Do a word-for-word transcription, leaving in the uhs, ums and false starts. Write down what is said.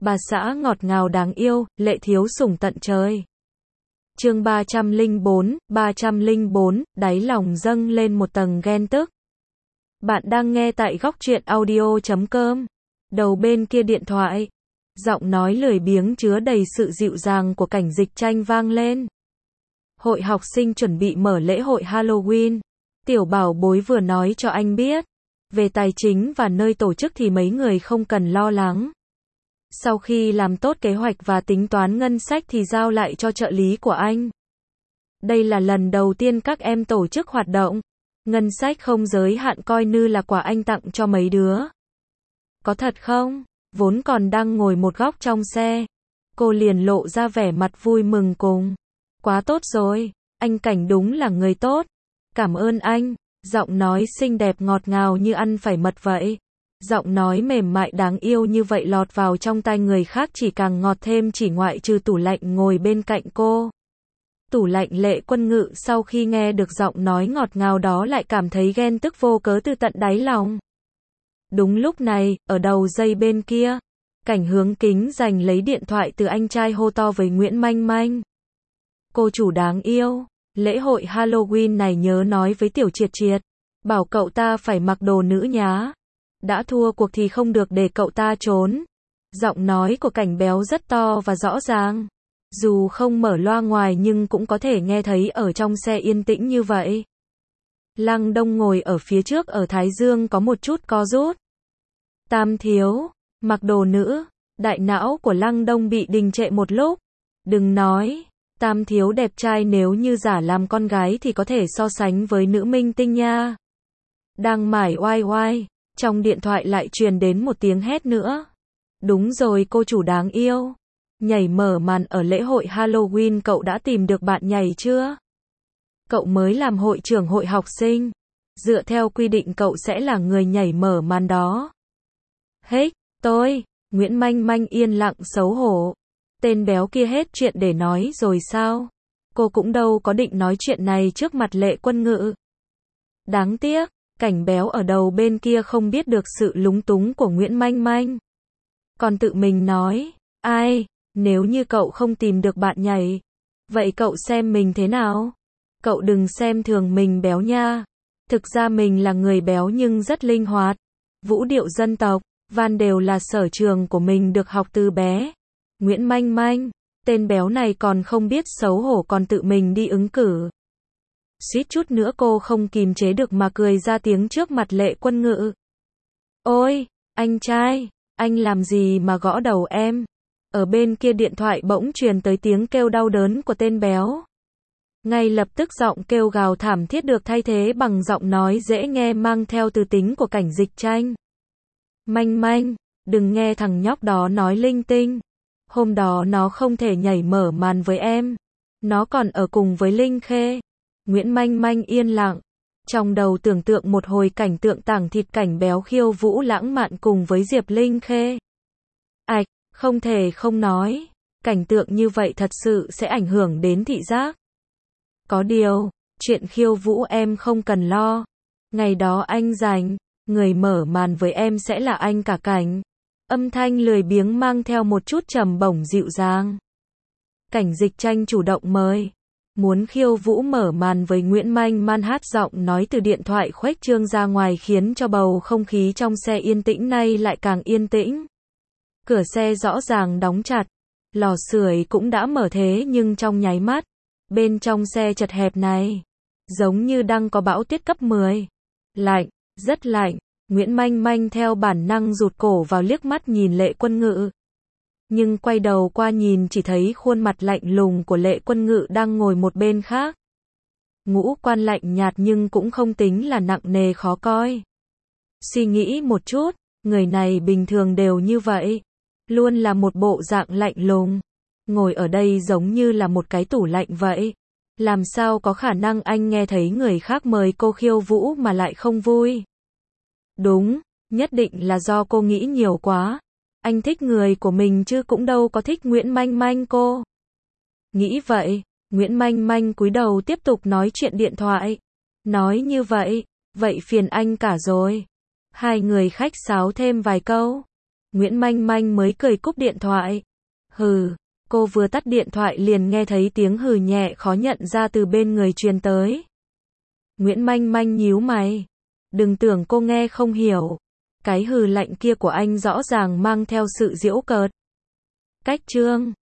bà xã ngọt ngào đáng yêu, lệ thiếu sủng tận trời. Chương ba trăm lẻ bốn, ba trăm lẻ bốn, đáy lòng dâng lên một tầng ghen tức. Bạn đang nghe tại góc truyện audio chấm com. Đầu bên kia điện thoại, giọng nói lười biếng chứa đầy sự dịu dàng của Cảnh Dịch Tranh vang lên. Hội học sinh chuẩn bị mở lễ hội Halloween. Tiểu bảo bối vừa nói cho anh biết. Về tài chính và nơi tổ chức thì mấy người không cần lo lắng. Sau khi làm tốt kế hoạch và tính toán ngân sách thì giao lại cho trợ lý của anh. Đây là lần đầu tiên các em tổ chức hoạt động. Ngân sách không giới hạn coi như là quà anh tặng cho mấy đứa. Có thật không? Vốn còn đang ngồi một góc trong xe. Cô liền lộ ra vẻ mặt vui mừng cùng. Quá tốt rồi, anh Cảnh đúng là người tốt. Cảm ơn anh. Giọng nói xinh đẹp ngọt ngào như ăn phải mật vậy. Giọng nói mềm mại đáng yêu như vậy lọt vào trong tai người khác chỉ càng ngọt thêm, chỉ ngoại trừ Tủ Lạnh ngồi bên cạnh cô. Tủ Lạnh Lệ Quân Ngự sau khi nghe được giọng nói ngọt ngào đó lại cảm thấy ghen tức vô cớ từ tận đáy lòng. Đúng lúc này, ở đầu dây bên kia, Cảnh Hướng Kính giành lấy điện thoại từ anh trai hô to với Nguyễn Manh Manh. Cô chủ đáng yêu, lễ hội Halloween này nhớ nói với Tiểu Triệt Triệt, bảo cậu ta phải mặc đồ nữ nhá. Đã thua cuộc thì không được để cậu ta trốn. Giọng nói của Cảnh Béo rất to và rõ ràng. Dù không mở loa ngoài nhưng cũng có thể nghe thấy ở trong xe yên tĩnh như vậy. Lăng Đông ngồi ở phía trước ở Thái Dương có một chút co rút. Tam thiếu, mặc đồ nữ, đại não của Lăng Đông bị đình trệ một lúc. Đừng nói, Tam thiếu đẹp trai nếu như giả làm con gái thì có thể so sánh với nữ minh tinh nha. Đang mải oai oai, trong điện thoại lại truyền đến một tiếng hét nữa. Đúng rồi cô chủ đáng yêu. Nhảy mở màn ở lễ hội Halloween cậu đã tìm được bạn nhảy chưa? Cậu mới làm hội trưởng hội học sinh. Dựa theo quy định cậu sẽ là người nhảy mở màn đó. Hết, tôi, Nguyễn Manh Manh yên lặng xấu hổ. Tên béo kia hết chuyện để nói rồi sao? Cô cũng đâu có định nói chuyện này trước mặt Lệ Quân Ngự. Đáng tiếc, Cảnh Béo ở đầu bên kia không biết được sự lúng túng của Nguyễn Manh Manh. Còn tự mình nói, ai, nếu như cậu không tìm được bạn nhảy, vậy cậu xem mình thế nào? Cậu đừng xem thường mình béo nha. Thực ra mình là người béo nhưng rất linh hoạt. Vũ điệu dân tộc, van đều là sở trường của mình được học từ bé. Nguyễn Manh Manh, tên béo này còn không biết xấu hổ còn tự mình đi ứng cử. Suýt chút nữa cô không kìm chế được mà cười ra tiếng trước mặt Lệ Quân Ngự. Ôi, anh trai, anh làm gì mà gõ đầu em? Ở bên kia điện thoại bỗng truyền tới tiếng kêu đau đớn của tên béo. Ngay lập tức giọng kêu gào thảm thiết được thay thế bằng giọng nói dễ nghe mang theo từ tính của Cảnh Dịch Tranh. Manh Manh, đừng nghe thằng nhóc đó nói linh tinh. Hôm đó nó không thể nhảy mở màn với em. Nó còn ở cùng với Linh Khê. Nguyễn Manh Manh yên lặng. Trong đầu tưởng tượng một hồi cảnh tượng tảng thịt Cảnh Béo khiêu vũ lãng mạn cùng với Diệp Linh Khê. Ảch, không thể không nói. Cảnh tượng như vậy thật sự sẽ ảnh hưởng đến thị giác. Có điều, chuyện khiêu vũ em không cần lo. Ngày đó anh rảnh, người mở màn với em sẽ là anh cả Cảnh. Âm thanh lười biếng mang theo một chút trầm bổng dịu dàng. Cảnh Dịch Tranh chủ động mời. Muốn khiêu vũ mở màn với Nguyễn Manh Manh hát giọng nói từ điện thoại khuếch trương ra ngoài khiến cho bầu không khí trong xe yên tĩnh nay lại càng yên tĩnh. Cửa xe rõ ràng đóng chặt. Lò sưởi cũng đã mở thế nhưng trong nháy mắt, bên trong xe chật hẹp này, giống như đang có bão tuyết cấp mười. Lạnh, rất lạnh. Nguyễn Manh Manh theo bản năng rụt cổ vào liếc mắt nhìn Lệ Quân Ngự. Nhưng quay đầu qua nhìn chỉ thấy khuôn mặt lạnh lùng của Lệ Quân Ngự đang ngồi một bên khác. Ngũ quan lạnh nhạt nhưng cũng không tính là nặng nề khó coi. Suy nghĩ một chút, người này bình thường đều như vậy. Luôn là một bộ dạng lạnh lùng. Ngồi ở đây giống như là một cái tủ lạnh vậy. Làm sao có khả năng anh nghe thấy người khác mời cô khiêu vũ mà lại không vui? Đúng, nhất định là do cô nghĩ nhiều quá. Anh thích người của mình chứ cũng đâu có thích Nguyễn Manh Manh cô. Nghĩ vậy, Nguyễn Manh Manh cúi đầu tiếp tục nói chuyện điện thoại. Nói như vậy, vậy phiền anh cả rồi. Hai người khách sáo thêm vài câu. Nguyễn Manh Manh mới cười cúp điện thoại. Hừ, cô vừa tắt điện thoại liền nghe thấy tiếng hừ nhẹ khó nhận ra từ bên người truyền tới. Nguyễn Manh Manh nhíu mày. Đừng tưởng cô nghe không hiểu. Cái hừ lạnh kia của anh rõ ràng mang theo sự giễu cợt. Cách chương